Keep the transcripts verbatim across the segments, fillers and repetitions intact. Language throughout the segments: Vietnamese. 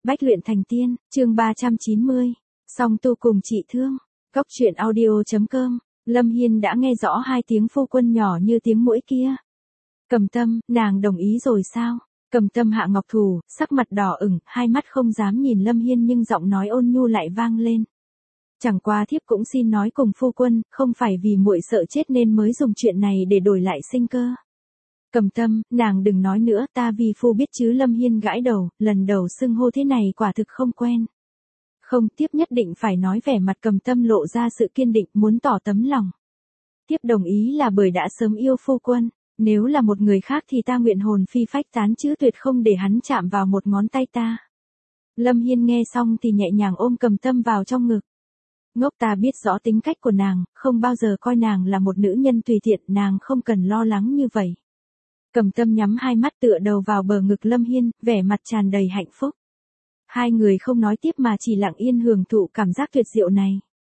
Bách luyện thành tiên, chương ba trăm chín mươi. Song tu cùng trị thương. Cốc truyện audio chấm com. Lâm Hiên đã nghe rõ hai tiếng phu quân nhỏ như tiếng muỗi kia. Cầm Tâm, nàng đồng ý rồi sao? Cầm Tâm hạ ngọc thủ, sắc mặt đỏ ửng, hai mắt không dám nhìn Lâm Hiên nhưng giọng nói ôn nhu lại vang lên. Chẳng qua thiếp cũng xin nói cùng phu quân, không phải vì muội sợ chết nên mới dùng chuyện này để đổi lại sinh cơ. Cầm Tâm, nàng đừng nói nữa, ta vì phu biết chứ. Lâm Hiên gãi đầu, lần đầu xưng hô thế này quả thực không quen. Không, tiếp nhất định phải nói. Vẻ mặt Cầm Tâm lộ ra sự kiên định, muốn tỏ tấm lòng. Tiếp đồng ý là bởi đã sớm yêu phu quân, nếu là một người khác thì ta nguyện hồn phi phách tán chứ tuyệt không để hắn chạm vào một ngón tay ta. Lâm Hiên nghe xong thì nhẹ nhàng ôm Cầm Tâm vào trong ngực. Ngốc, ta biết rõ tính cách của nàng, không bao giờ coi nàng là một nữ nhân tùy tiện, nàng không cần lo lắng như vậy. Cầm Tâm nhắm hai mắt tựa đầu vào bờ ngực Lâm Hiên, vẻ mặt tràn đầy hạnh phúc. Hai người không nói tiếp mà chỉ lặng yên hưởng thụ cảm giác tuyệt diệu này.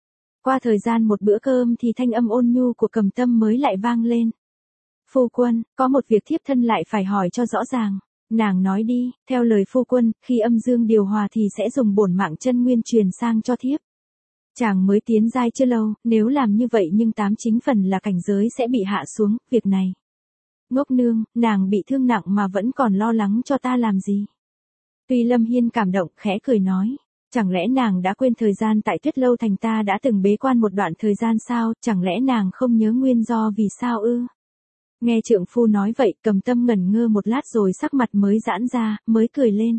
Qua thời gian một bữa cơm thì thanh âm ôn nhu của Cầm Tâm mới lại vang lên. Phu quân, có một việc thiếp thân lại phải hỏi cho rõ ràng. Nàng nói đi, theo lời phu quân, khi âm dương điều hòa thì sẽ dùng bổn mạng chân nguyên truyền sang cho thiếp. Chàng mới tiến giai chưa lâu, nếu làm như vậy nhưng tám chính phần là cảnh giới sẽ bị hạ xuống, việc này. Ngốc nương, nàng bị thương nặng mà vẫn còn lo lắng cho ta làm gì? Tuy Lâm Hiên cảm động, khẽ cười nói. Chẳng lẽ nàng đã quên thời gian tại Tuyết Lâu Thành ta đã từng bế quan một đoạn thời gian sao? Chẳng lẽ nàng không nhớ nguyên do vì sao ư? Nghe trượng phu nói vậy, Cầm Tâm ngẩn ngơ một lát rồi sắc mặt mới giãn ra, mới cười lên.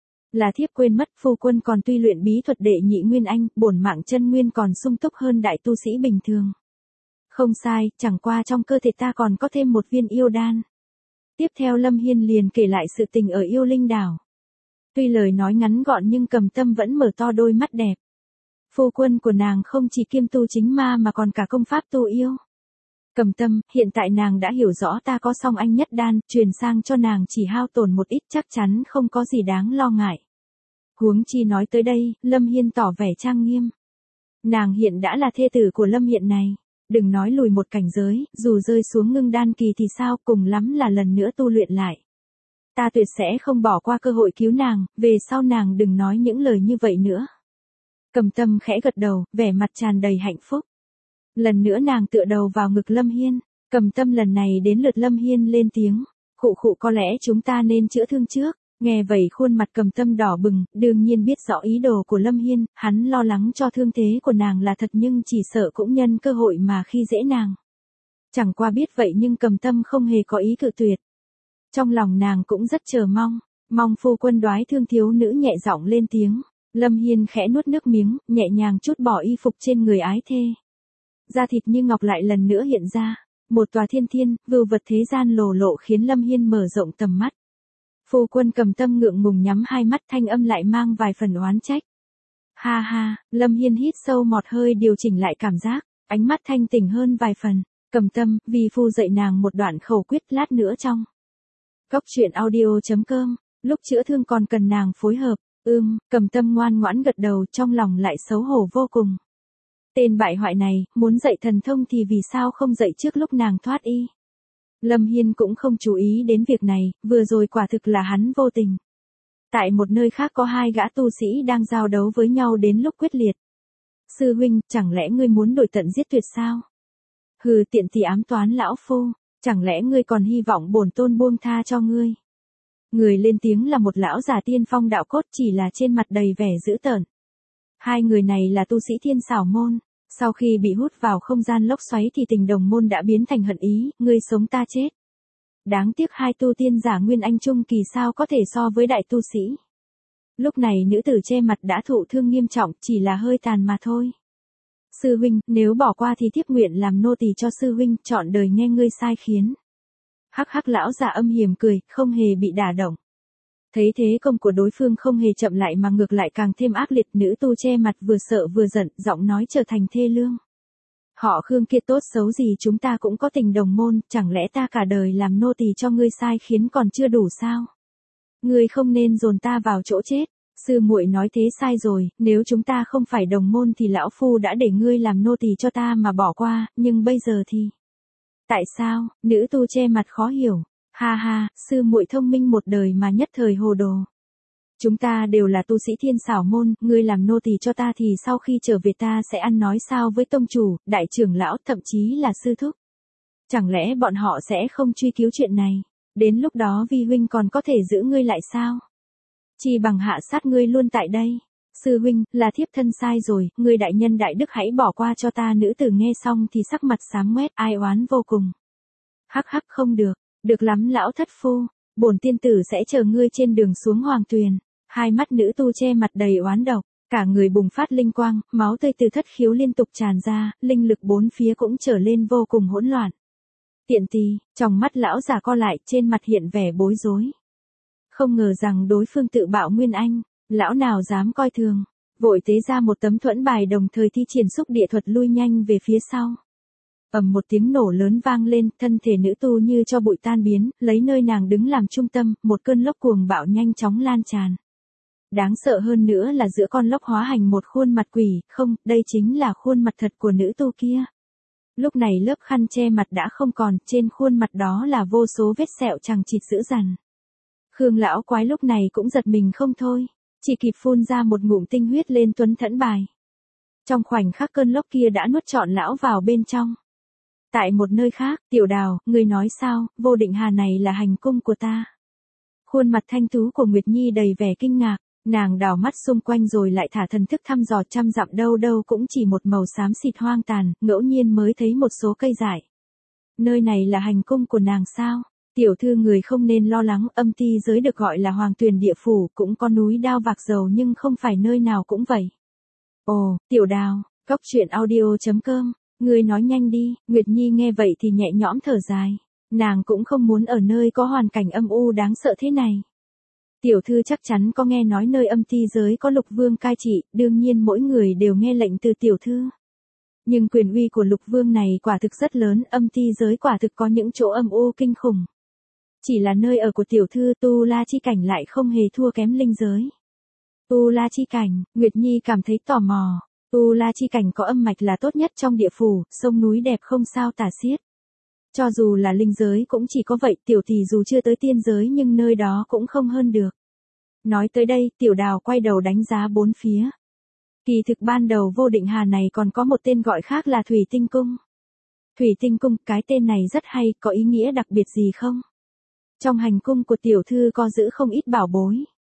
Là thiếp quên mất, phu quân còn tuy luyện bí thuật đệ nhị nguyên anh, bổn mạng chân nguyên còn sung túc hơn đại tu sĩ bình thường. Không sai, chẳng qua trong cơ thể ta còn có thêm một viên yêu đan. Tiếp theo Lâm Hiên liền kể lại sự tình ở Yêu Linh Đảo. Tuy lời nói ngắn gọn nhưng Cầm Tâm vẫn mở to đôi mắt đẹp. Phu quân của nàng không chỉ kiêm tu chính ma mà còn cả công pháp tu yêu. Cầm Tâm, hiện tại nàng đã hiểu rõ ta có song anh nhất đan, truyền sang cho nàng chỉ hao tổn một ít chắc chắn không có gì đáng lo ngại. Huống chi nói tới đây, Lâm Hiên tỏ vẻ trang nghiêm. Nàng hiện đã là thê tử của Lâm Hiện này. Đừng nói lùi một cảnh giới, dù rơi xuống ngưng đan kỳ thì sao, cùng lắm là lần nữa tu luyện lại. Ta tuyệt sẽ không bỏ qua cơ hội cứu nàng, về sau nàng đừng nói những lời như vậy nữa. Cầm Tâm khẽ gật đầu, vẻ mặt tràn đầy hạnh phúc. Lần nữa nàng tựa đầu vào ngực Lâm Hiên. Cầm Tâm lần này đến lượt Lâm Hiên lên tiếng. Khụ khụ, có lẽ chúng ta nên chữa thương trước. Nghe vậy khuôn mặt Cầm Tâm đỏ bừng, đương nhiên biết rõ ý đồ của Lâm Hiên, hắn lo lắng cho thương thế của nàng là thật nhưng chỉ sợ cũng nhân cơ hội mà khi dễ nàng. Chẳng qua biết vậy nhưng Cầm Tâm không hề có ý cự tuyệt. Trong lòng nàng cũng rất chờ mong, mong phu quân đoái thương. Thiếu nữ nhẹ giọng lên tiếng. Lâm Hiên khẽ nuốt nước miếng, nhẹ nhàng trút bỏ y phục trên người ái thê. Da thịt như ngọc lại lần nữa hiện ra, một tòa thiên thiên, vưu vật thế gian lồ lộ khiến Lâm Hiên mở rộng tầm mắt. Phu quân Cầm Tâm ngượng ngùng nhắm hai mắt, thanh âm lại mang vài phần oán trách. Ha ha, Lâm Hiên hít sâu một hơi điều chỉnh lại cảm giác, ánh mắt thanh tỉnh hơn vài phần. Cầm Tâm, vì phu dạy nàng một đoạn khẩu quyết lát nữa trong. Cốc truyện audio chấm com, lúc chữa thương còn cần nàng phối hợp. Ưm, Cầm Tâm ngoan ngoãn gật đầu, trong lòng lại xấu hổ vô cùng. Tên bại hoại này, muốn dạy thần thông thì vì sao không dạy trước lúc nàng thoát y. Lâm Hiên cũng không chú ý đến việc này, vừa rồi quả thực là hắn vô tình. Tại một nơi khác có hai gã tu sĩ đang giao đấu với nhau đến lúc quyết liệt. Sư huynh, chẳng lẽ ngươi muốn đổi tận giết tuyệt sao? Hừ, tiện thì ám toán lão phu, chẳng lẽ ngươi còn hy vọng bổn tôn buông tha cho ngươi? Người lên tiếng là một lão già tiên phong đạo cốt, chỉ là trên mặt đầy vẻ dữ tợn. Hai người này là tu sĩ Thiên Xảo môn, sau khi bị hút vào không gian lốc xoáy thì tình đồng môn đã biến thành hận ý, ngươi sống ta chết. Đáng tiếc hai tu tiên giả nguyên anh trung kỳ sao có thể so với đại tu sĩ. Lúc này nữ tử che mặt đã thụ thương nghiêm trọng, chỉ là hơi tàn mà thôi. Sư huynh, nếu bỏ qua thì thiếp nguyện làm nô tỳ cho sư huynh, trọn đời nghe ngươi sai khiến. Hắc hắc, lão già âm hiểm cười, không hề bị đả động. Thấy thế công của đối phương không hề chậm lại mà ngược lại càng thêm ác liệt, nữ tu che mặt vừa sợ vừa giận, giọng nói trở thành thê lương. Họ Khương kia tốt xấu gì chúng ta cũng có tình đồng môn, chẳng lẽ ta cả đời làm nô tỳ cho ngươi sai khiến còn chưa đủ sao? Ngươi không nên dồn ta vào chỗ chết. Sư muội nói thế sai rồi, nếu chúng ta không phải đồng môn thì lão phu đã để ngươi làm nô tỳ cho ta mà bỏ qua, nhưng bây giờ thì... Tại sao? Nữ tu che mặt khó hiểu. Ha ha, sư muội thông minh một đời mà nhất thời hồ đồ. Chúng ta đều là tu sĩ Thiên Xảo môn, ngươi làm nô tỳ cho ta thì sau khi trở về ta sẽ ăn nói sao với tông chủ, đại trưởng lão, thậm chí là sư thúc. Chẳng lẽ bọn họ sẽ không truy cứu chuyện này? Đến lúc đó vi huynh còn có thể giữ ngươi lại sao? Chỉ bằng hạ sát ngươi luôn tại đây. Sư huynh, là thiếp thân sai rồi, ngươi đại nhân đại đức hãy bỏ qua cho ta. Nữ tử nghe xong thì sắc mặt xám ngoét, ai oán vô cùng. Hắc hắc, không được, được lắm lão thất phu, bổn tiên tử sẽ chờ ngươi trên đường xuống hoàng tuyền. Hai mắt nữ tu che mặt đầy oán độc, cả người bùng phát linh quang, máu tươi từ thất khiếu liên tục tràn ra, linh lực bốn phía cũng trở lên vô cùng hỗn loạn. Tiện tì, trong mắt lão già co lại, trên mặt hiện vẻ bối rối. Không ngờ rằng đối phương tự bạo nguyên anh, lão nào dám coi thường, vội tế ra một tấm thuẫn bài đồng thời thi triển xúc địa thuật lui nhanh về phía sau. Ầm một tiếng nổ lớn vang lên, thân thể nữ tu như cho bụi tan biến, lấy nơi nàng đứng làm trung tâm, một cơn lốc cuồng bạo nhanh chóng lan tràn. Đáng sợ hơn nữa là giữa con lốc hóa hành một khuôn mặt quỷ, không, đây chính là khuôn mặt thật của nữ tu kia. Lúc này lớp khăn che mặt đã không còn, trên khuôn mặt đó là vô số vết sẹo chằng chịt dữ dằn. Khương lão quái lúc này cũng giật mình không thôi, chỉ kịp phun ra một ngụm tinh huyết lên tuấn thẫn bài. Trong khoảnh khắc cơn lốc kia đã nuốt trọn lão vào bên trong. Tại một nơi khác, Tiểu Đào, ngươi nói sao, Vô Định Hà này là hành cung của ta. Khuôn mặt thanh tú của Nguyệt Nhi đầy vẻ kinh ngạc, nàng đảo mắt xung quanh rồi lại thả thần thức thăm dò, trăm dặm đâu đâu cũng chỉ một màu xám xịt hoang tàn, ngẫu nhiên mới thấy một số cây dại. Nơi này là hành cung của nàng sao? Tiểu thư người không nên lo lắng, âm ti giới được gọi là hoàng tuyền địa phủ, cũng có núi đao vạc dầu nhưng không phải nơi nào cũng vậy. Ồ, Tiểu Đào, Cốc Truyện Audio chấm com, ngươi nói nhanh đi. Nguyệt Nhi nghe vậy thì nhẹ nhõm thở dài, nàng cũng không muốn ở nơi có hoàn cảnh âm u đáng sợ thế này. Tiểu thư chắc chắn có nghe nói nơi âm ti giới có Lục Vương cai trị, đương nhiên mỗi người đều nghe lệnh từ tiểu thư. Nhưng quyền uy của Lục Vương này quả thực rất lớn, âm ti giới quả thực có những chỗ âm u kinh khủng. Chỉ là nơi ở của tiểu thư Tu La Chi Cảnh lại không hề thua kém linh giới. Tu La Chi Cảnh, Nguyệt Nhi cảm thấy tò mò. Tu La Chi Cảnh có âm mạch là tốt nhất trong địa phủ, sông núi đẹp không sao tả xiết. Cho dù là linh giới cũng chỉ có vậy, tiểu tỷ dù chưa tới tiên giới nhưng nơi đó cũng không hơn được. Nói tới đây, Tiểu Đào quay đầu đánh giá bốn phía. Kỳ thực ban đầu Vô Định Hà này còn có một tên gọi khác là Thủy Tinh Cung. Thủy Tinh Cung, cái tên này rất hay, có ý nghĩa đặc biệt gì không? Trong hành cung của tiểu thư có giữ không ít bảo bối.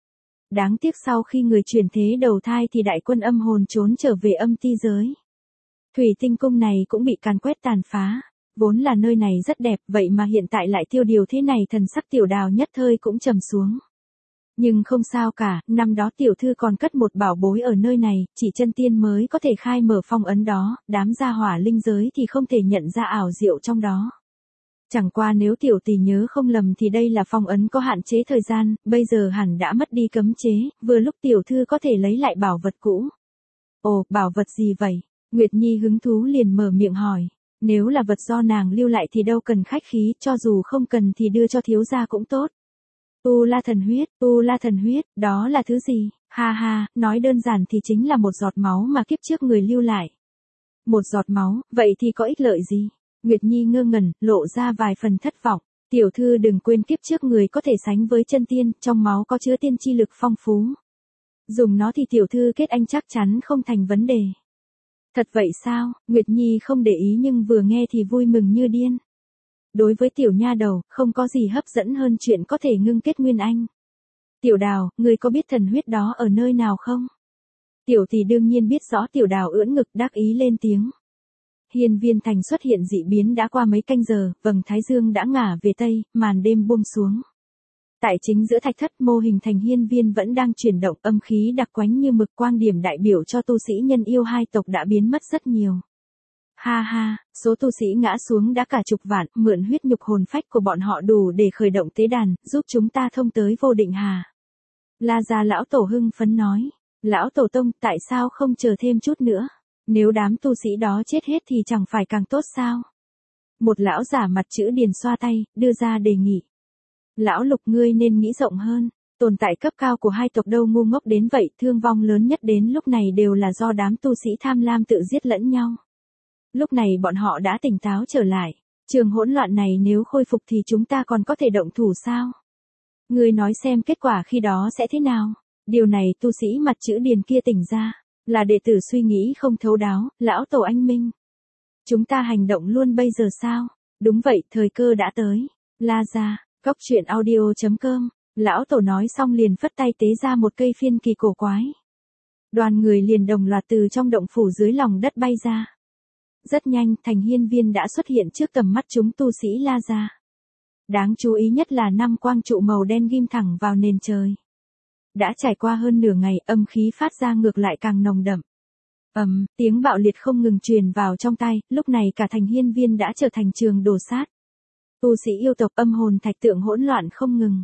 Đáng tiếc sau khi người chuyển thế đầu thai thì đại quân âm hồn trốn trở về âm ti giới. Thủy Tinh Cung này cũng bị càn quét tàn phá. Vốn là nơi này rất đẹp, vậy mà hiện tại lại tiêu điều thế này, thần sắc Tiểu Đào nhất thời cũng trầm xuống. Nhưng không sao cả, năm đó tiểu thư còn cất một bảo bối ở nơi này, chỉ chân tiên mới có thể khai mở phong ấn đó, đám gia hỏa linh giới thì không thể nhận ra ảo diệu trong đó. Chẳng qua nếu tiểu tỷ nhớ không lầm thì đây là phong ấn có hạn chế thời gian, bây giờ hẳn đã mất đi cấm chế, vừa lúc tiểu thư có thể lấy lại bảo vật cũ. Ồ, bảo vật gì vậy? Nguyệt Nhi hứng thú liền mở miệng hỏi. Nếu là vật do nàng lưu lại thì đâu cần khách khí, cho dù không cần thì đưa cho thiếu gia cũng tốt. Tu La thần huyết, Tu La thần huyết, đó là thứ gì? Ha ha, nói đơn giản thì chính là một giọt máu mà kiếp trước người lưu lại. Một giọt máu, vậy thì có ích lợi gì? Nguyệt Nhi ngơ ngẩn, lộ ra vài phần thất vọng. Tiểu thư đừng quên kiếp trước người có thể sánh với chân tiên, trong máu có chứa tiên chi lực phong phú. Dùng nó thì tiểu thư kết anh chắc chắn không thành vấn đề. Thật vậy sao? Nguyệt Nhi không để ý nhưng vừa nghe thì vui mừng như điên. Đối với tiểu nha đầu, không có gì hấp dẫn hơn chuyện có thể ngưng kết nguyên anh. Tiểu Đào, người có biết thần huyết đó ở nơi nào không? Tiểu tỷ đương nhiên biết rõ. Tiểu Đào ưỡn ngực đắc ý lên tiếng. Hiên Viên Thành xuất hiện dị biến đã qua mấy canh giờ, vầng thái dương đã ngả về tây, màn đêm buông xuống. Tại chính giữa thạch thất, mô hình thành hiên viên vẫn đang chuyển động, âm khí đặc quánh như mực, quang điểm đại biểu cho tu sĩ nhân yêu hai tộc đã biến mất rất nhiều. Ha ha, số tu sĩ ngã xuống đã cả chục vạn, mượn huyết nhục hồn phách của bọn họ đủ để khởi động tế đàn, giúp chúng ta thông tới Vô Định Hà. La gia lão tổ hưng phấn nói, lão tổ tông, tại sao không chờ thêm chút nữa? Nếu đám tu sĩ đó chết hết thì chẳng phải càng tốt sao? Một lão giả mặt chữ điền xoa tay, đưa ra đề nghị. Lão Lục, ngươi nên nghĩ rộng hơn, tồn tại cấp cao của hai tộc đâu ngu ngốc đến vậy, thương vong lớn nhất đến lúc này đều là do đám tu sĩ tham lam tự giết lẫn nhau. Lúc này bọn họ đã tỉnh táo trở lại, trường hỗn loạn này nếu khôi phục thì chúng ta còn có thể động thủ sao? Ngươi nói xem kết quả khi đó sẽ thế nào? Điều này tu sĩ mặt chữ điền kia tỉnh ra, là đệ tử suy nghĩ không thấu đáo, lão tổ anh minh. Chúng ta hành động luôn bây giờ sao? Đúng vậy, thời cơ đã tới. La ra, góc chuyện audio.com, lão tổ nói xong liền phất tay tế ra một cây phiên kỳ cổ quái. Đoàn người liền đồng loạt từ trong động phủ dưới lòng đất bay ra. Rất nhanh, thành hiên viên đã xuất hiện trước tầm mắt chúng tu sĩ La ra. Đáng chú ý nhất là năm quang trụ màu đen ghim thẳng vào nền trời. Đã trải qua hơn nửa ngày, âm khí phát ra ngược lại càng nồng đậm. Ầm, um, tiếng bạo liệt không ngừng truyền vào trong tai, lúc này cả thành hiên viên đã trở thành trường đổ sát. Tu sĩ yêu tộc âm hồn thạch tượng hỗn loạn không ngừng.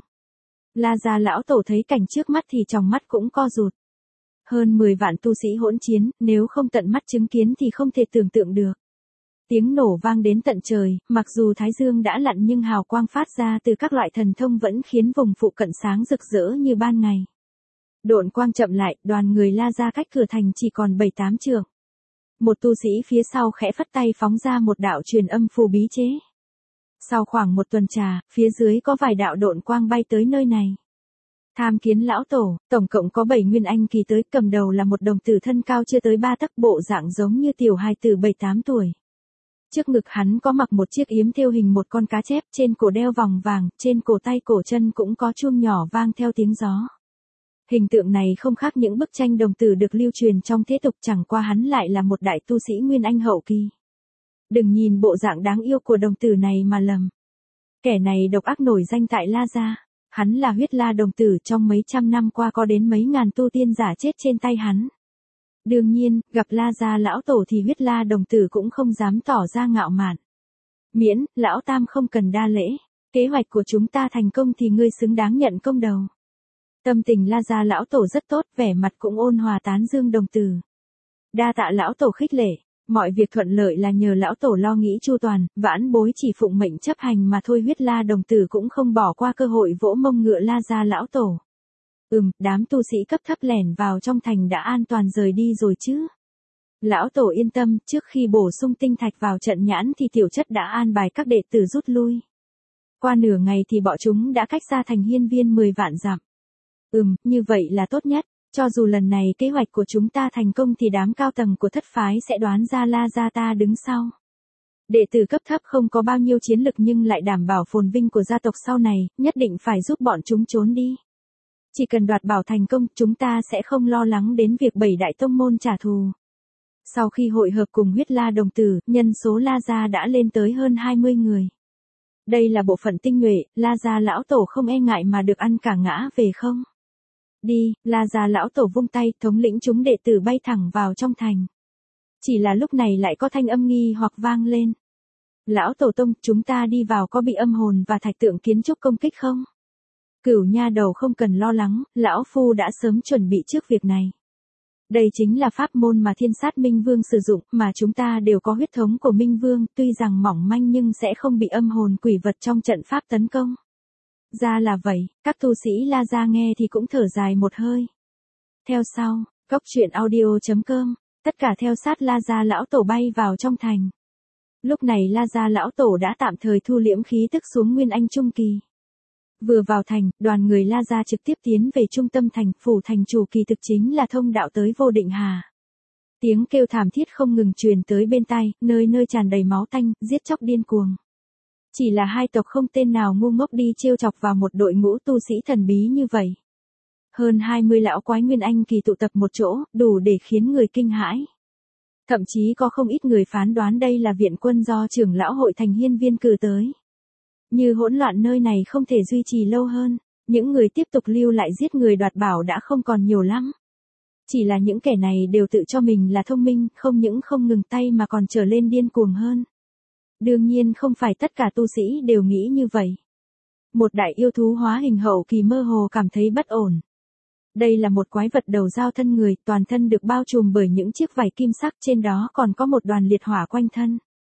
La gia lão tổ thấy cảnh trước mắt thì tròng mắt cũng co rụt. Hơn mười vạn tu sĩ hỗn chiến, nếu không tận mắt chứng kiến thì không thể tưởng tượng được. Tiếng nổ vang đến tận trời, mặc dù thái dương đã lặn nhưng hào quang phát ra từ các loại thần thông vẫn khiến vùng phụ cận sáng rực rỡ như ban ngày. Độn quang chậm lại, đoàn người La ra cách cửa thành chỉ còn bảy tám trượng. Một tu sĩ phía sau khẽ phất tay phóng ra một đạo truyền âm phù bí chế. Sau khoảng một tuần trà, phía dưới có vài đạo độn quang bay tới nơi này. Tham kiến lão tổ, tổng cộng có bảy nguyên anh kỳ tới, cầm đầu là một đồng tử thân cao chưa tới ba tấc, bộ dạng giống như tiểu hài tử bảy tám tuổi. Trước ngực hắn có mặc một chiếc yếm thêu hình một con cá chép, trên cổ đeo vòng vàng, trên cổ tay cổ chân cũng có chuông nhỏ vang theo tiếng gió. Hình tượng này không khác những bức tranh đồng tử được lưu truyền trong thế tục, chẳng qua hắn lại là một đại tu sĩ nguyên anh hậu kỳ. Đừng nhìn bộ dạng đáng yêu của đồng tử này mà lầm. Kẻ này độc ác nổi danh tại La gia. Hắn là huyết la đồng tử, trong mấy trăm năm qua có đến mấy ngàn tu tiên giả chết trên tay hắn. Đương nhiên, gặp La gia lão tổ thì huyết la đồng tử cũng không dám tỏ ra ngạo mạn. Miễn, lão tam không cần đa lễ. Kế hoạch của chúng ta thành công thì ngươi xứng đáng nhận công đầu. Tâm tình La gia lão tổ rất tốt, vẻ mặt cũng ôn hòa tán dương đồng tử. Đa tạ lão tổ khích lệ, mọi việc thuận lợi là nhờ lão tổ lo nghĩ chu toàn, vãn bối chỉ phụng mệnh chấp hành mà thôi. Huyết la đồng tử cũng không bỏ qua cơ hội vỗ mông ngựa La gia lão tổ. Ừm, đám tu sĩ cấp thấp lẻn vào trong thành đã an toàn rời đi rồi chứ? Lão tổ yên tâm, trước khi bổ sung tinh thạch vào trận nhãn thì tiểu chất đã an bài các đệ tử rút lui. Qua nửa ngày thì bọn chúng đã cách xa thành hiên viên mười vạn dặm. Ừm, như vậy là tốt nhất, cho dù lần này kế hoạch của chúng ta thành công thì đám cao tầng của thất phái sẽ đoán ra La gia ta đứng sau. Đệ tử cấp thấp không có bao nhiêu chiến lực nhưng lại đảm bảo phồn vinh của gia tộc sau này, nhất định phải giúp bọn chúng trốn đi. Chỉ cần đoạt bảo thành công, chúng ta sẽ không lo lắng đến việc bảy đại tông môn trả thù. Sau khi hội hợp cùng huyết la đồng tử, nhân số La gia đã lên tới hơn hai mươi người. Đây là bộ phận tinh nhuệ, La gia lão tổ không e ngại mà được ăn cả ngã về không? Đi, La gia lão tổ vung tay, thống lĩnh chúng đệ tử bay thẳng vào trong thành. Chỉ là lúc này lại có thanh âm nghi hoặc vang lên. Lão tổ tông, chúng ta đi vào có bị âm hồn và thạch tượng kiến trúc công kích không? Cửu nha đầu không cần lo lắng, lão phu đã sớm chuẩn bị trước việc này. Đây chính là pháp môn mà thiên sát Minh Vương sử dụng, mà chúng ta đều có huyết thống của Minh Vương, tuy rằng mỏng manh nhưng sẽ không bị âm hồn quỷ vật trong trận pháp tấn công. Ra là vậy, các tu sĩ La gia nghe thì cũng thở dài một hơi. Theo sau, góc chuyện audio.com, tất cả theo sát La gia lão tổ bay vào trong thành. Lúc này La gia lão tổ đã tạm thời thu liễm khí tức xuống nguyên anh trung kỳ. Vừa vào thành, đoàn người La gia trực tiếp tiến về trung tâm thành, phủ thành chủ kỳ thực chính là thông đạo tới Vô Định Hà. Tiếng kêu thảm thiết không ngừng truyền tới bên tai, nơi nơi tràn đầy máu tanh, giết chóc điên cuồng. Chỉ là hai tộc không tên nào ngu ngốc đi trêu chọc vào một đội ngũ tu sĩ thần bí như vậy. Hơn hai mươi lão quái nguyên anh kỳ tụ tập một chỗ, đủ để khiến người kinh hãi. Thậm chí có không ít người phán đoán đây là viện quân do trưởng lão hội thành hiên viên cử tới. Như hỗn loạn nơi này không thể duy trì lâu hơn, những người tiếp tục lưu lại giết người đoạt bảo đã không còn nhiều lắm. Chỉ là những kẻ này đều tự cho mình là thông minh, không những không ngừng tay mà còn trở lên điên cuồng hơn. Đương nhiên không phải tất cả tu sĩ đều nghĩ như vậy. Một đại yêu thú hóa hình hậu kỳ mơ hồ cảm thấy bất ổn. Đây là một quái vật đầu dao thân người, toàn thân được bao trùm bởi những chiếc vảy kim sắc, trên đó còn có một đoàn liệt hỏa quanh thân.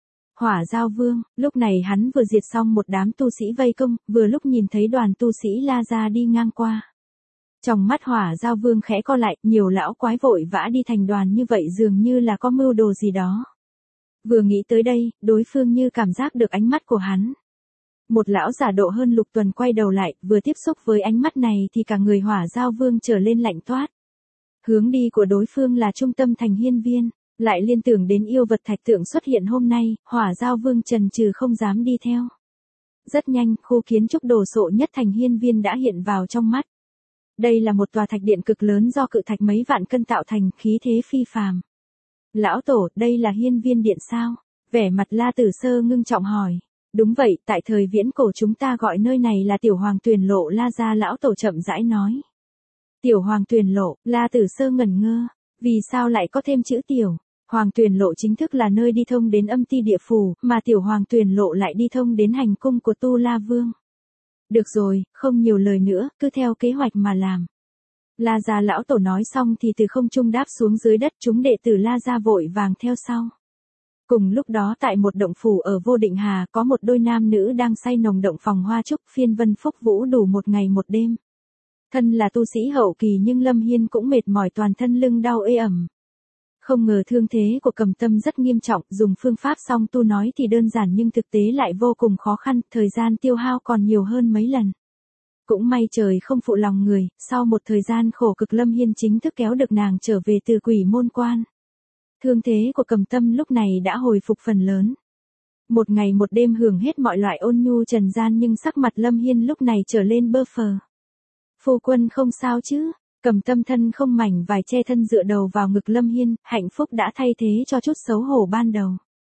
Hỏa Giao Vương, lúc này hắn vừa diệt xong một đám tu sĩ vây công, vừa lúc nhìn thấy đoàn tu sĩ La gia đi ngang qua. Trong mắt Hỏa Giao Vương khẽ co lại, nhiều lão quái vội vã đi thành đoàn như vậy dường như là có mưu đồ gì đó. Vừa nghĩ tới đây, đối phương như cảm giác được ánh mắt của hắn. Một lão giả độ hơn Lục Tuần quay đầu lại, vừa tiếp xúc với ánh mắt này thì cả người Hỏa Giao Vương trở lên lạnh toát. Hướng đi của đối phương là trung tâm thành hiên viên, lại liên tưởng đến yêu vật thạch tượng xuất hiện hôm nay, Hỏa Giao Vương trần trừ không dám đi theo. Rất nhanh, khu kiến trúc đồ sộ nhất thành hiên viên đã hiện vào trong mắt. Đây là một tòa thạch điện cực lớn do cự thạch mấy vạn cân tạo thành, khí thế phi phàm. Lão tổ, đây là hiên viên điện sao? Vẻ mặt La Tử Sơ ngưng trọng hỏi. Đúng vậy, tại thời viễn cổ chúng ta gọi nơi này là Tiểu Hoàng Tuyền Lộ. La gia lão tổ chậm rãi nói. Tiểu Hoàng Tuyền Lộ, La Tử Sơ ngẩn ngơ, vì sao lại có thêm chữ tiểu? Hoàng Tuyền Lộ chính thức là nơi đi thông đến âm ti địa phủ, mà Tiểu Hoàng Tuyền Lộ lại đi thông đến hành cung của Tu La Vương. Được rồi, không nhiều lời nữa, cứ theo kế hoạch mà làm. La gia lão tổ nói xong thì từ không trung đáp xuống dưới đất, chúng đệ tử La gia vội vàng theo sau. Cùng lúc đó tại một động phủ ở Vô Định Hà có một đôi nam nữ đang say nồng động phòng hoa trúc, phiên vân phúc vũ đủ một ngày một đêm. Thân là tu sĩ hậu kỳ nhưng Lâm Hiên cũng mệt mỏi, toàn thân lưng đau ê ẩm. Không ngờ thương thế của Cầm Tâm rất nghiêm trọng, dùng phương pháp song tu nói thì đơn giản nhưng thực tế lại vô cùng khó khăn, thời gian tiêu hao còn nhiều hơn mấy lần. Cũng may trời không phụ lòng người, sau một thời gian khổ cực Lâm Hiên chính thức kéo được nàng trở về từ Quỷ Môn Quan. Thương thế của Cầm Tâm lúc này đã hồi phục phần lớn. Một ngày một đêm hưởng hết mọi loại ôn nhu trần gian nhưng sắc mặt Lâm Hiên lúc này trở lên bơ phờ. Phu quân không sao chứ? Cầm Tâm thân không mảnh vải che thân dựa đầu vào ngực Lâm Hiên, hạnh phúc đã thay thế cho chút xấu hổ ban đầu.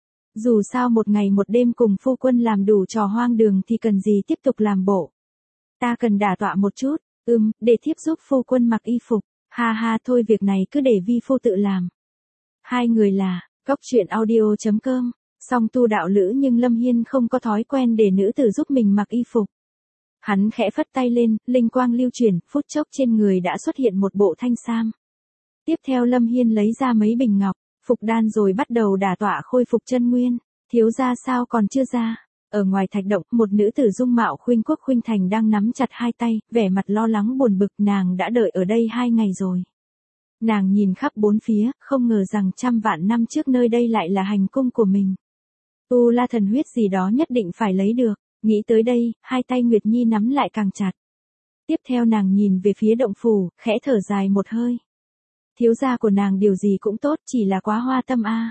Dù sao một ngày một đêm cùng phu quân làm đủ trò hoang đường thì cần gì tiếp tục làm bộ. Ta cần đả tọa một chút, ừm, để thiếp giúp phu quân mặc y phục, ha ha thôi việc này cứ để vi phu tự làm. Hai người là, góc truyện audio chấm com, song tu đạo lữ nhưng Lâm Hiên không có thói quen để nữ tử giúp mình mặc y phục. Hắn khẽ phất tay lên, linh quang lưu chuyển, phút chốc trên người đã xuất hiện một bộ thanh sam. Tiếp theo Lâm Hiên lấy ra mấy bình ngọc, phục đan rồi bắt đầu đả tọa khôi phục chân nguyên. Thiếu gia sao còn chưa ra? Ở ngoài thạch động, một nữ tử dung mạo khuynh quốc khuynh thành đang nắm chặt hai tay, vẻ mặt lo lắng buồn bực, nàng đã đợi ở đây hai ngày rồi. Nàng nhìn khắp bốn phía, không ngờ rằng trăm vạn năm trước nơi đây lại là hành cung của mình. Tu La thần huyết gì đó nhất định phải lấy được. Nghĩ tới đây, hai tay Nguyệt Nhi nắm lại càng chặt. Tiếp theo nàng nhìn về phía động phủ, khẽ thở dài một hơi. Thiếu gia của nàng điều gì cũng tốt, chỉ là quá hoa tâm a.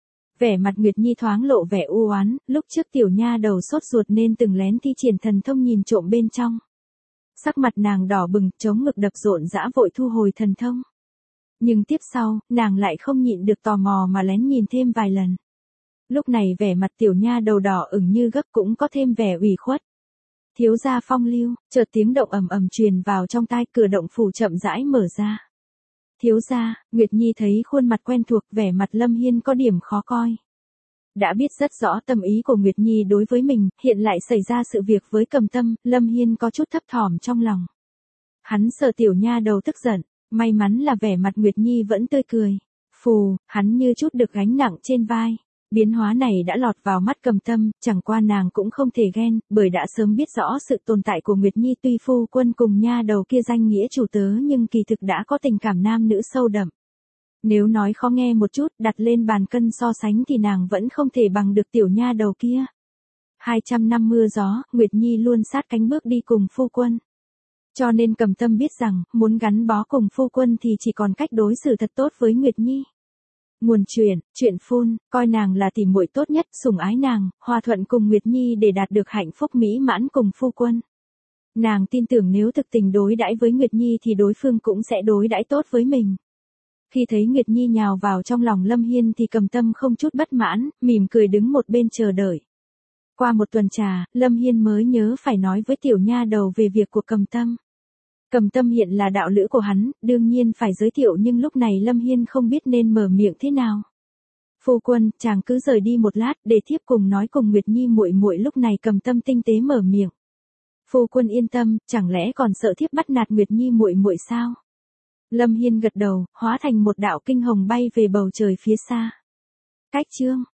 Vẻ mặt Nguyệt Nhi thoáng lộ vẻ u oán, lúc trước tiểu nha đầu sốt ruột nên từng lén thi triển thần thông nhìn trộm bên trong. Sắc mặt nàng đỏ bừng, chống ngực đập rộn rã vội thu hồi thần thông. Nhưng tiếp sau, nàng lại không nhịn được tò mò mà lén nhìn thêm vài lần. Lúc này vẻ mặt tiểu nha đầu đỏ ửng như gấc cũng có thêm vẻ ủy khuất. Thiếu gia phong lưu, chợt tiếng động ầm ầm truyền vào trong tai, cửa động phủ chậm rãi mở ra. Thiếu gia, Nguyệt Nhi thấy khuôn mặt quen thuộc, vẻ mặt Lâm Hiên có điểm khó coi. Đã biết rất rõ tâm ý của Nguyệt Nhi đối với mình, hiện lại xảy ra sự việc với Cầm Tâm, Lâm Hiên có chút thấp thỏm trong lòng. Hắn sợ tiểu nha đầu tức giận, may mắn là vẻ mặt Nguyệt Nhi vẫn tươi cười. Phù, hắn như chút được gánh nặng trên vai. Biến hóa này đã lọt vào mắt Cầm Tâm, chẳng qua nàng cũng không thể ghen, bởi đã sớm biết rõ sự tồn tại của Nguyệt Nhi, tuy phu quân cùng nha đầu kia danh nghĩa chủ tớ nhưng kỳ thực đã có tình cảm nam nữ sâu đậm. Nếu nói khó nghe một chút, đặt lên bàn cân so sánh thì nàng vẫn không thể bằng được tiểu nha đầu kia. hai trăm năm mưa gió, Nguyệt Nhi luôn sát cánh bước đi cùng phu quân. Cho nên Cầm Tâm biết rằng, muốn gắn bó cùng phu quân thì chỉ còn cách đối xử thật tốt với Nguyệt Nhi. Nguồn truyện, truyện phun, coi nàng là tỷ muội tốt nhất, sủng ái nàng, hòa thuận cùng Nguyệt Nhi để đạt được hạnh phúc mỹ mãn cùng phu quân. Nàng tin tưởng nếu thực tình đối đãi với Nguyệt Nhi thì đối phương cũng sẽ đối đãi tốt với mình. Khi thấy Nguyệt Nhi nhào vào trong lòng Lâm Hiên thì Cầm Tâm không chút bất mãn, mỉm cười đứng một bên chờ đợi. Qua một tuần trà, Lâm Hiên mới nhớ phải nói với tiểu nha đầu về việc của Cầm Tâm. Cầm Tâm hiện là đạo lữ của hắn, đương nhiên phải giới thiệu, nhưng lúc này Lâm Hiên không biết nên mở miệng thế nào. Phu quân, chàng cứ rời đi một lát để thiếp cùng nói cùng Nguyệt Nhi muội muội. Lúc này Cầm Tâm tinh tế mở miệng. Phu quân yên tâm, chẳng lẽ còn sợ thiếp bắt nạt Nguyệt Nhi muội muội sao? Lâm Hiên gật đầu, hóa thành một đạo kinh hồng bay về bầu trời phía xa. Cách chương